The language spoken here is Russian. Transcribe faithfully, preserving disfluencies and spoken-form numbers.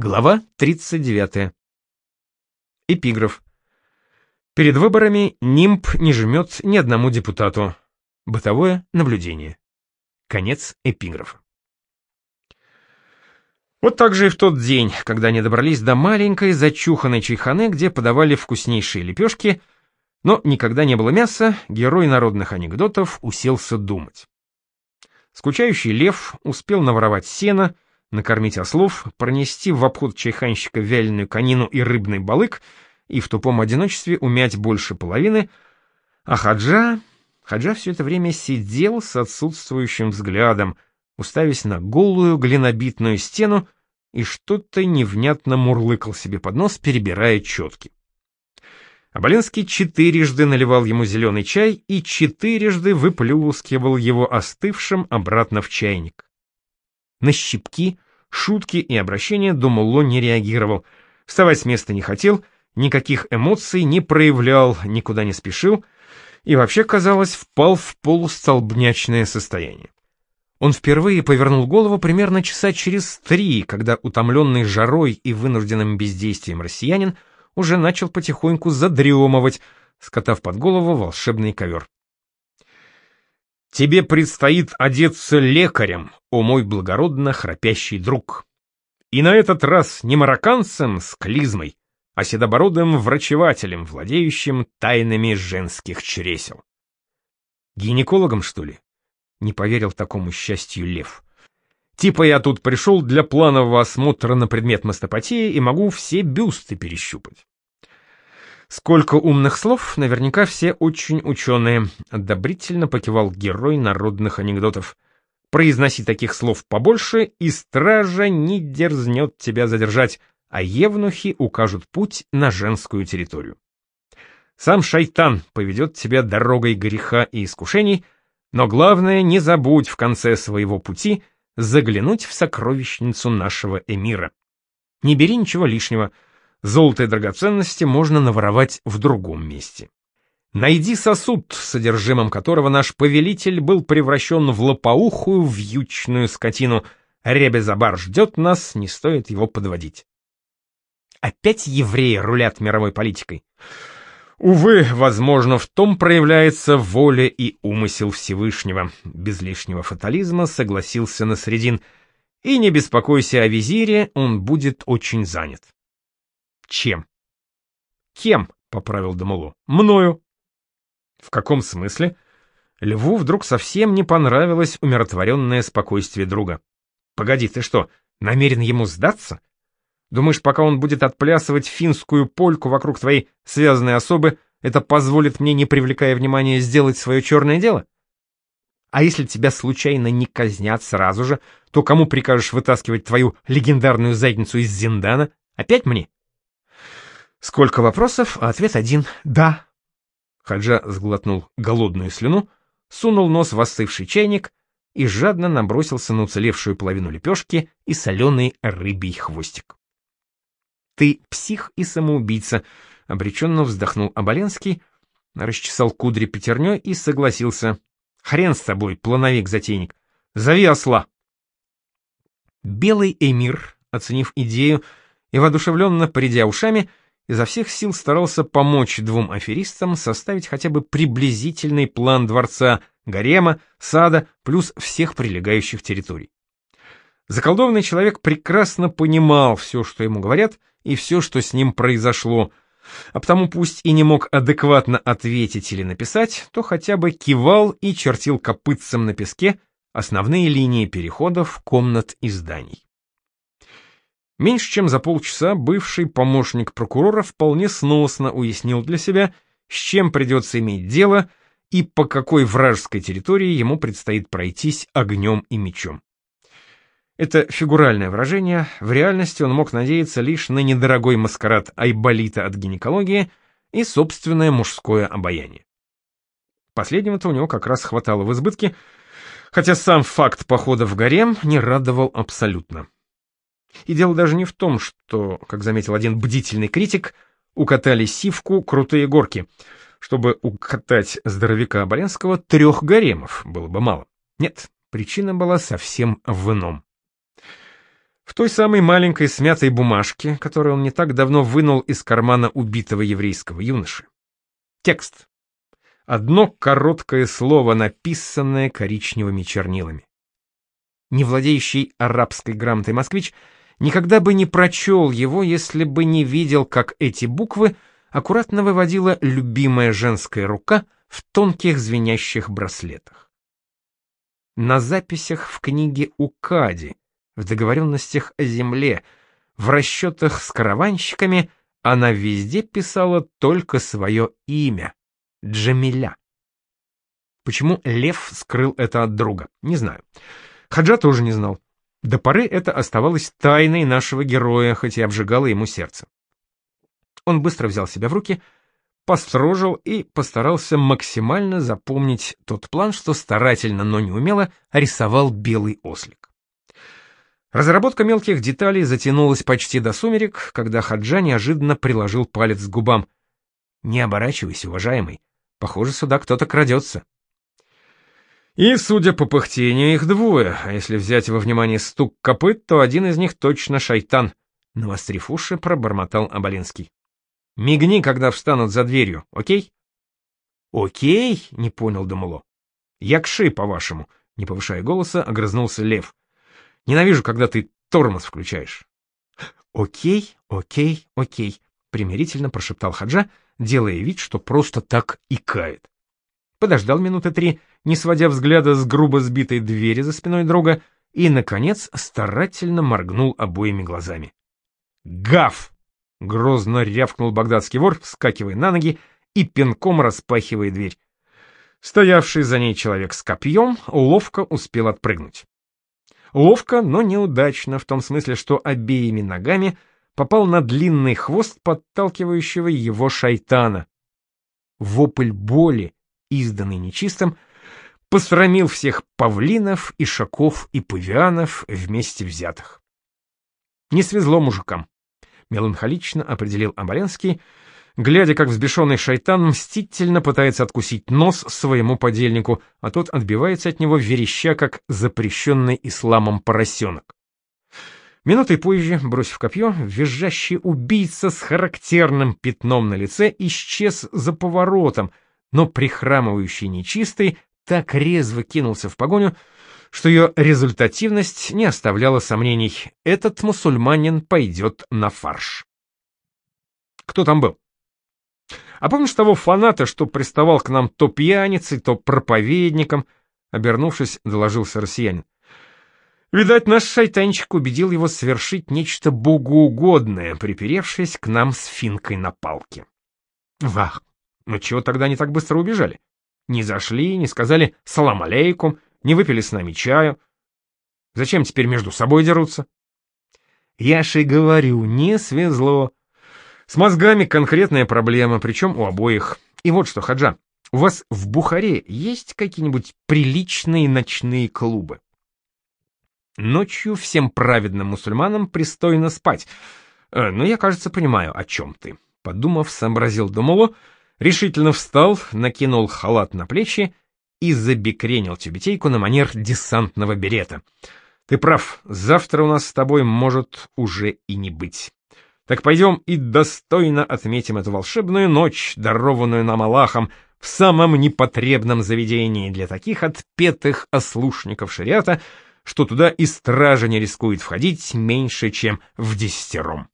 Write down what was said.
Глава тридцать девятая. Эпиграф. Перед выборами нимб не жмет ни одному депутату. Бытовое наблюдение. Конец эпиграфа. Вот так же и в тот день, когда они добрались до маленькой зачуханной чайханы, где подавали вкуснейшие лепешки, но никогда не было мяса, герой народных анекдотов уселся думать. Скучающий лев успел наворовать сено, накормить ослов, пронести в обход чайханщика вяленую конину и рыбный балык и в тупом одиночестве умять больше половины, а Хаджа... Хаджа все это время сидел с отсутствующим взглядом, уставясь на голую глинобитную стену, и что-то невнятно мурлыкал себе под нос, перебирая четки. Оболенский четырежды наливал ему зеленый чай и четырежды выплюскивал его остывшим обратно в чайник. На щипки, шутки и обращения Думулло не реагировал, вставать с места не хотел, никаких эмоций не проявлял, никуда не спешил и вообще, казалось, впал в полустолбнячное состояние. Он впервые повернул голову примерно часа через три, когда утомленный жарой и вынужденным бездействием россиянин уже начал потихоньку задремывать, скотав под голову волшебный ковер. «Тебе предстоит одеться лекарем, о мой благородно храпящий друг. И на этот раз не марокканцем с клизмой, а седобородым врачевателем, владеющим тайнами женских чресел». «Гинекологом, что ли?» — не поверил такому счастью лев. «Типа я тут пришел для планового осмотра на предмет мастопатии и могу все бюсты перещупать». «Сколько умных слов, наверняка все очень ученые», — одобрительно покивал герой народных анекдотов. «Произноси таких слов побольше, и стража не дерзнет тебя задержать, а евнухи укажут путь на женскую территорию. Сам шайтан поведет тебя дорогой греха и искушений, но главное, не забудь в конце своего пути заглянуть в сокровищницу нашего эмира. Не бери ничего лишнего, золото и драгоценности можно наворовать в другом месте. Найди сосуд, содержимым которого наш повелитель был превращен в лопоухую вьючную скотину. Ребезабар ждет нас, не стоит его подводить». Опять евреи рулят мировой политикой? Увы, возможно, в том проявляется воля и умысел Всевышнего. Без лишнего фатализма согласился Насредин. И не беспокойся о визире, он будет очень занят. Чем? Кем? Поправил Думулло. Мною. В каком смысле? Льву вдруг совсем не понравилось умиротворенное спокойствие друга. Погоди, ты что, намерен ему сдаться? Думаешь, пока он будет отплясывать финскую польку вокруг твоей связанной особы, это позволит мне, не привлекая внимания, сделать свое черное дело? А если тебя случайно не казнят сразу же, то кому прикажешь вытаскивать твою легендарную задницу из зиндана? Опять мне? Сколько вопросов, а ответ один — да. Хаджа сглотнул голодную слюну, сунул нос в остывший чайник и жадно набросился на уцелевшую половину лепешки и соленый рыбий хвостик. «Ты псих и самоубийца», — обреченно вздохнул Оболенский, расчесал кудри пятерней и согласился. «Хрен с тобой, плановик-затейник, зови осла». Белый эмир, оценив идею и воодушевленно поредя ушами, изо всех сил старался помочь двум аферистам составить хотя бы приблизительный план дворца, гарема, сада, плюс всех прилегающих территорий. Заколдованный человек прекрасно понимал все, что ему говорят, и все, что с ним произошло, а потому пусть и не мог адекватно ответить или написать, то хотя бы кивал и чертил копытцем на песке основные линии переходов, комнат и зданий. Меньше чем за полчаса бывший помощник прокурора вполне сносно уяснил для себя, с чем придется иметь дело и по какой вражеской территории ему предстоит пройтись огнем и мечом. Это фигуральное выражение, в реальности он мог надеяться лишь на недорогой маскарад айболита от гинекологии и собственное мужское обаяние. Последнего-то у него как раз хватало в избытке, хотя сам факт похода в гарем не радовал абсолютно. И дело даже не в том, что, как заметил один бдительный критик, укатали сивку крутые горки. Чтобы укатать здоровяка Оболенского, трех гаремов было бы мало. Нет, причина была совсем в ином. В той самой маленькой смятой бумажке, которую он не так давно вынул из кармана убитого еврейского юноши. Текст. Одно короткое слово, написанное коричневыми чернилами. Не владеющий арабской грамотой москвич никогда бы не прочел его, если бы не видел, как эти буквы аккуратно выводила любимая женская рука в тонких звенящих браслетах. На записях в книге Укади, в договоренностях о земле, в расчетах с караванщиками она везде писала только свое имя — Джамиля. Почему Лев скрыл это от друга, не знаю. Хаджа тоже не знал. До поры это оставалось тайной нашего героя, хоть и обжигало ему сердце. Он быстро взял себя в руки, построжил и постарался максимально запомнить тот план, что старательно, но неумело рисовал белый ослик. Разработка мелких деталей затянулась почти до сумерек, когда Хаджа неожиданно приложил палец к губам. «Не оборачивайся, уважаемый. Похоже, сюда кто-то крадется». И, судя по пыхтению, их двое, а если взять во внимание стук копыт, то один из них точно шайтан, — навострив уши, пробормотал Оболенский. — Мигни, когда встанут за дверью, окей? — Окей? — не понял Думуло. — Якши, по-вашему, — не повышая голоса, огрызнулся Лев. — Ненавижу, когда ты тормоз включаешь. — Окей, окей, окей, — примирительно прошептал Хаджа, делая вид, что просто так икает. Подождал минуты три, не сводя взгляда с грубо сбитой двери за спиной друга, и, наконец, старательно моргнул обоими глазами. «Гав!» — грозно рявкнул багдадский вор, вскакивая на ноги и пинком распахивая дверь. Стоявший за ней человек с копьем ловко успел отпрыгнуть. Ловко, но неудачно, в том смысле, что обеими ногами попал на длинный хвост подталкивающего его шайтана. Вопль боли, изданный нечистым, посрамил всех павлинов, ишаков и павианов вместе взятых. Не свезло мужикам, меланхолично определил Оболенский, глядя, как взбешенный шайтан мстительно пытается откусить нос своему подельнику, а тот отбивается от него, вереща, как запрещенный исламом поросенок. Минутой позже, бросив копье, визжащий убийца с характерным пятном на лице исчез за поворотом, но прихрамывающий нечистый так резво кинулся в погоню, что ее результативность не оставляла сомнений. Этот мусульманин пойдет на фарш. Кто там был? А помнишь того фаната, что приставал к нам то пьяницей, то проповедником? Обернувшись, доложился россиянин. Видать, наш шайтанчик убедил его совершить нечто богоугодное, приперевшись к нам с финкой на палке. Вах! Ну чего тогда не так быстро убежали? Не зашли, не сказали «салам алейкум», не выпили с нами чаю. Зачем теперь между собой дерутся? Я же говорю, не свезло. С мозгами конкретная проблема, причем у обоих. И вот что, Хаджа, у вас в Бухаре есть какие-нибудь приличные ночные клубы? Ночью всем праведным мусульманам пристойно спать. Э, но я, кажется, понимаю, о чем ты. Подумав, сообразил Думуло, решительно встал, накинул халат на плечи и забекренил тюбетейку на манер десантного берета. Ты прав, завтра у нас с тобой может уже и не быть. Так пойдем и достойно отметим эту волшебную ночь, дарованную нам Аллахом, в самом непотребном заведении для таких отпетых ослушников шариата, что туда и стража не рискует входить меньше, чем в десятером.